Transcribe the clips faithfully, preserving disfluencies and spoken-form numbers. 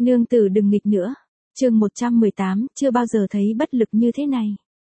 Nương tử đừng nghịch nữa. Chương một trăm mười tám, chưa bao giờ thấy bất lực như thế này.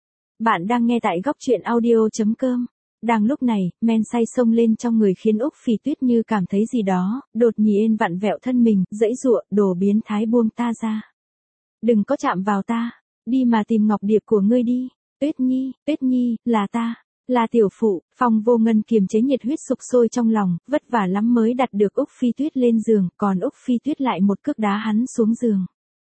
Bạn đang nghe tại góc truyện audio chấm com. Đang lúc này, men say xông lên trong người khiến Úc Phi Tuyết như cảm thấy gì đó, đột nhiên vặn vẹo thân mình, giãy giụa, đồ biến thái buông ta ra. Đừng có chạm vào ta, đi mà tìm ngọc điệp của ngươi đi. Tuyết Nhi, Tuyết Nhi, là ta, là tiểu phụ. Phong Vô Ngân kiềm chế nhiệt huyết sục sôi trong lòng, vất vả lắm mới đặt được Úc Phi Tuyết lên giường, còn Úc Phi Tuyết lại một cước đá hắn xuống giường.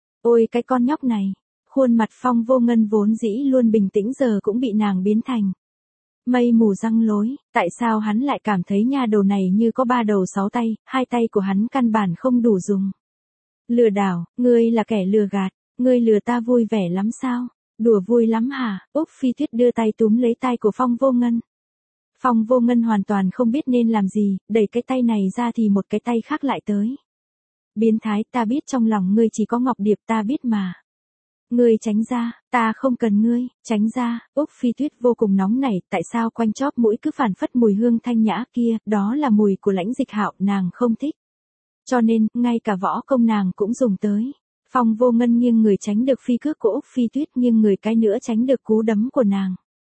Ôi cái con nhóc này, khuôn mặt Phong Vô Ngân vốn dĩ luôn bình tĩnh giờ cũng bị nàng biến thành mây mù răng lối. Tại sao hắn lại cảm thấy nha đầu này như có ba đầu sáu tay, hai tay của hắn căn bản không đủ dùng. Lừa đảo, ngươi là kẻ lừa gạt, ngươi lừa ta vui vẻ lắm sao? Đùa vui lắm hả? Úc Phi Tuyết đưa tay túm lấy tay của Phong Vô Ngân. Phong Vô Ngân hoàn toàn không biết nên làm gì, đẩy cái tay này ra thì một cái tay khác lại tới. Biến thái, ta biết trong lòng ngươi chỉ có ngọc điệp, ta biết mà. Ngươi tránh ra, ta không cần ngươi, tránh ra. Úc Phi Tuyết vô cùng nóng nảy, tại sao quanh chóp mũi cứ phản phất mùi hương thanh nhã kia, đó là mùi của Lãnh Dịch Hạo, nàng không thích. Cho nên, ngay cả võ công nàng cũng dùng tới. Phong Vô Ngân nghiêng người tránh được phi cước của Úc Phi Tuyết, nghiêng người cái nữa tránh được cú đấm của nàng.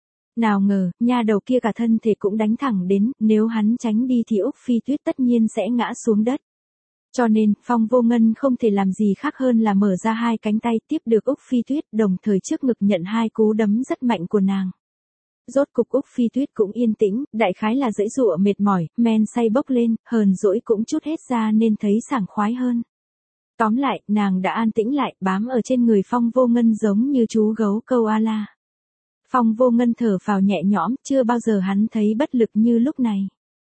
Nào ngờ, nha đầu kia cả thân thể cũng đánh thẳng đến, nếu hắn tránh đi thì Úc Phi Tuyết tất nhiên sẽ ngã xuống đất. Cho nên, Phong Vô Ngân không thể làm gì khác hơn là mở ra hai cánh tay tiếp được Úc Phi Tuyết, đồng thời trước ngực nhận hai cú đấm rất mạnh của nàng. Rốt cục Úc Phi Tuyết cũng yên tĩnh, đại khái là giãy giụa mệt mỏi, men say bốc lên, hờn dỗi cũng chút hết ra nên thấy sảng khoái hơn. Tóm lại, nàng đã an tĩnh lại, bám ở trên người Phong Vô Ngân giống như chú gấu câu a la. Phong Vô Ngân thở phào nhẹ nhõm, chưa bao giờ hắn thấy bất lực như lúc này.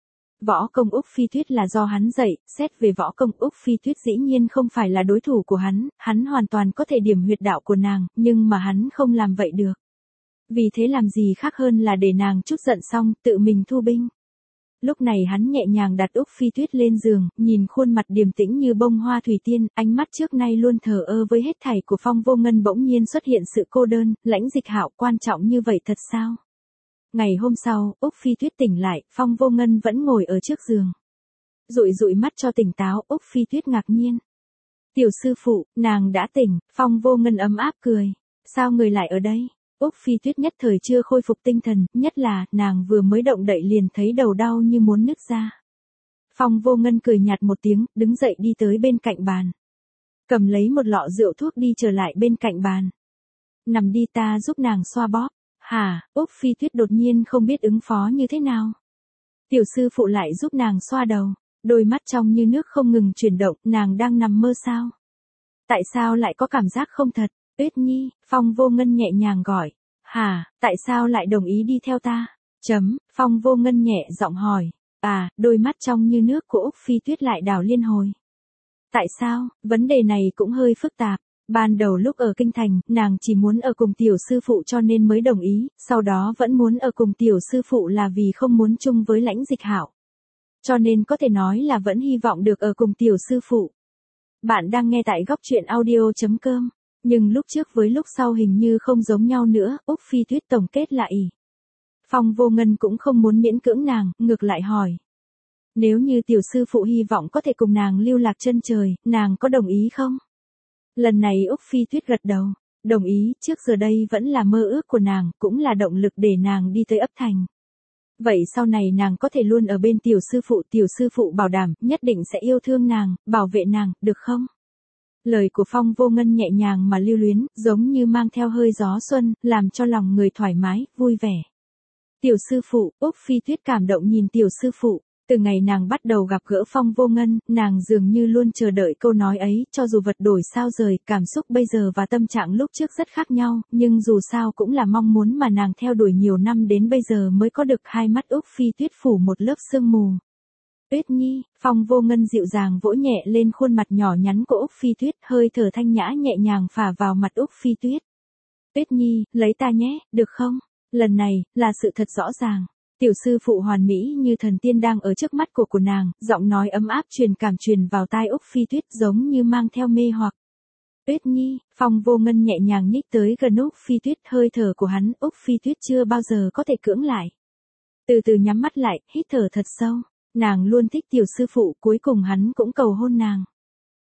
Võ công Úc Phi Tuyết là do hắn dạy, xét về võ công Úc Phi Tuyết dĩ nhiên không phải là đối thủ của hắn, hắn hoàn toàn có thể điểm huyệt đạo của nàng, nhưng mà hắn không làm vậy được. Vì thế làm gì khác hơn là để nàng chút giận xong, tự mình thu binh. Lúc này hắn nhẹ nhàng đặt Úc Phi Tuyết lên giường, nhìn khuôn mặt điềm tĩnh như bông hoa thủy tiên, ánh mắt trước nay luôn thờ ơ với hết thảy của Phong Vô Ngân bỗng nhiên xuất hiện sự cô đơn. Lãnh Dịch Hạo quan trọng như vậy thật sao? Ngày hôm sau, Úc Phi Tuyết tỉnh lại, Phong Vô Ngân vẫn ngồi ở trước giường. Dụi dụi mắt cho tỉnh táo, Úc Phi Tuyết ngạc nhiên. Tiểu sư phụ, nàng đã tỉnh. Phong Vô Ngân ấm áp cười. Sao người lại ở đây? Úc Phi Tuyết nhất thời chưa khôi phục tinh thần, nhất là, nàng vừa mới động đậy liền thấy đầu đau như muốn nứt ra. Phong Vô Ngân cười nhạt một tiếng, đứng dậy đi tới bên cạnh bàn. Cầm lấy một lọ rượu thuốc đi trở lại bên cạnh bàn. Nằm đi, ta giúp nàng xoa bóp. Hả? Úc Phi Tuyết đột nhiên không biết ứng phó như thế nào. Tiểu sư phụ lại giúp nàng xoa đầu, đôi mắt trong như nước không ngừng chuyển động, nàng đang nằm mơ sao? Tại sao lại có cảm giác không thật? Tuyết Nhi, Phong Vô Ngân nhẹ nhàng gọi. Hả, tại sao lại đồng ý đi theo ta? Chấm, Phong Vô Ngân nhẹ giọng hỏi. À, đôi mắt trong như nước của Úc Phi Tuyết lại đảo liên hồi. Tại sao? Vấn đề này cũng hơi phức tạp. Ban đầu lúc ở Kinh Thành, nàng chỉ muốn ở cùng tiểu sư phụ cho nên mới đồng ý, sau đó vẫn muốn ở cùng tiểu sư phụ là vì không muốn chung với Lãnh Dịch Hạo. Cho nên có thể nói là vẫn hy vọng được ở cùng tiểu sư phụ. Bạn đang nghe tại góc truyện audio chấm com. Nhưng lúc trước với lúc sau hình như không giống nhau nữa, Úc Phi Tuyết tổng kết lại. Phong Vô Ngân cũng không muốn miễn cưỡng nàng, ngược lại hỏi. Nếu như tiểu sư phụ hy vọng có thể cùng nàng lưu lạc chân trời, nàng có đồng ý không? Lần này Úc Phi Tuyết gật đầu, đồng ý, trước giờ đây vẫn là mơ ước của nàng, cũng là động lực để nàng đi tới ấp thành. Vậy sau này nàng có thể luôn ở bên tiểu sư phụ, tiểu sư phụ bảo đảm, nhất định sẽ yêu thương nàng, bảo vệ nàng, được không? Lời của Phong Vô Ngân nhẹ nhàng mà lưu luyến, giống như mang theo hơi gió xuân, làm cho lòng người thoải mái, vui vẻ. Tiểu sư phụ, Úc Phi Tuyết cảm động nhìn tiểu sư phụ. Từ ngày nàng bắt đầu gặp gỡ Phong Vô Ngân, nàng dường như luôn chờ đợi câu nói ấy, cho dù vật đổi sao rời, cảm xúc bây giờ và tâm trạng lúc trước rất khác nhau, nhưng dù sao cũng là mong muốn mà nàng theo đuổi nhiều năm đến bây giờ mới có được. Hai mắt Úc Phi Tuyết phủ một lớp sương mù. Tuyết Nhi, Phong Vô Ngân dịu dàng vỗ nhẹ lên khuôn mặt nhỏ nhắn của Úc Phi Tuyết, hơi thở thanh nhã nhẹ nhàng phả vào mặt Úc Phi Tuyết. Tuyết Nhi, lấy ta nhé, được không? Lần này, là sự thật rõ ràng. Tiểu sư phụ hoàn mỹ như thần tiên đang ở trước mắt của của nàng, giọng nói ấm áp truyền cảm truyền vào tai Úc Phi Tuyết giống như mang theo mê hoặc. Tuyết Nhi, Phong Vô Ngân nhẹ nhàng nhích tới gần Úc Phi Tuyết, hơi thở của hắn, Úc Phi Tuyết chưa bao giờ có thể cưỡng lại. Từ từ nhắm mắt lại, hít thở thật sâu, nàng luôn thích tiểu sư phụ, cuối cùng hắn cũng cầu hôn nàng.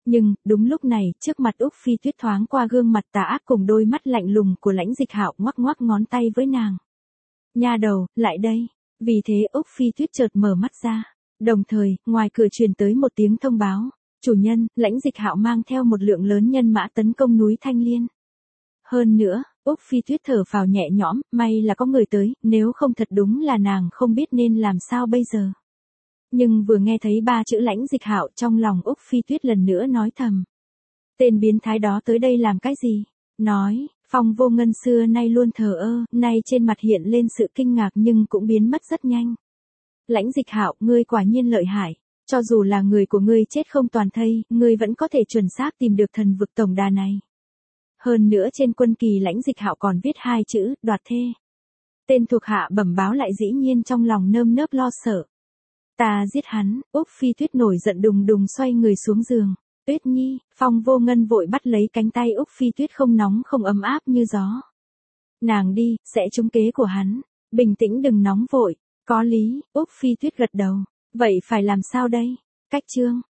Nhưng, đúng lúc này, trước mặt Úc Phi Tuyết thoáng qua gương mặt tà ác cùng đôi mắt lạnh lùng của Lãnh Dịch Hạo ngoắc ngoắc ngón tay với nàng. Nha đầu, lại đây. Vì thế Úc Phi Tuyết chợt mở mắt ra. Đồng thời, ngoài cửa truyền tới một tiếng thông báo. Chủ nhân, Lãnh Dịch Hạo mang theo một lượng lớn nhân mã tấn công núi Thanh Liên. Hơn nữa, Úc Phi Tuyết thở phào nhẹ nhõm, may là có người tới, nếu không thật đúng là nàng không biết nên làm sao bây giờ. Nhưng vừa nghe thấy ba chữ Lãnh Dịch Hạo trong lòng Úc Phi Tuyết lần nữa nói thầm. Tên biến thái đó tới đây làm cái gì? Nói, Phong Vô Ngân xưa nay luôn thờ ơ, nay trên mặt hiện lên sự kinh ngạc nhưng cũng biến mất rất nhanh. Lãnh Dịch Hạo, ngươi quả nhiên lợi hại. Cho dù là người của ngươi chết không toàn thây, ngươi vẫn có thể chuẩn xác tìm được thần vực tổng đà này. Hơn nữa trên quân kỳ Lãnh Dịch Hạo còn viết hai chữ, đoạt thê. Tên thuộc hạ bẩm báo lại dĩ nhiên trong lòng nơm nớp lo sợ. Ta giết hắn. Úc Phi Tuyết nổi giận đùng đùng xoay người xuống giường. Tuyết Nhi, Phong Vô Ngân vội bắt lấy cánh tay Úc Phi Tuyết không nóng không ấm áp như gió. Nàng đi, sẽ trúng kế của hắn. Bình tĩnh đừng nóng vội. Có lý. Úc Phi Tuyết gật đầu. Vậy phải làm sao đây? Cách chương.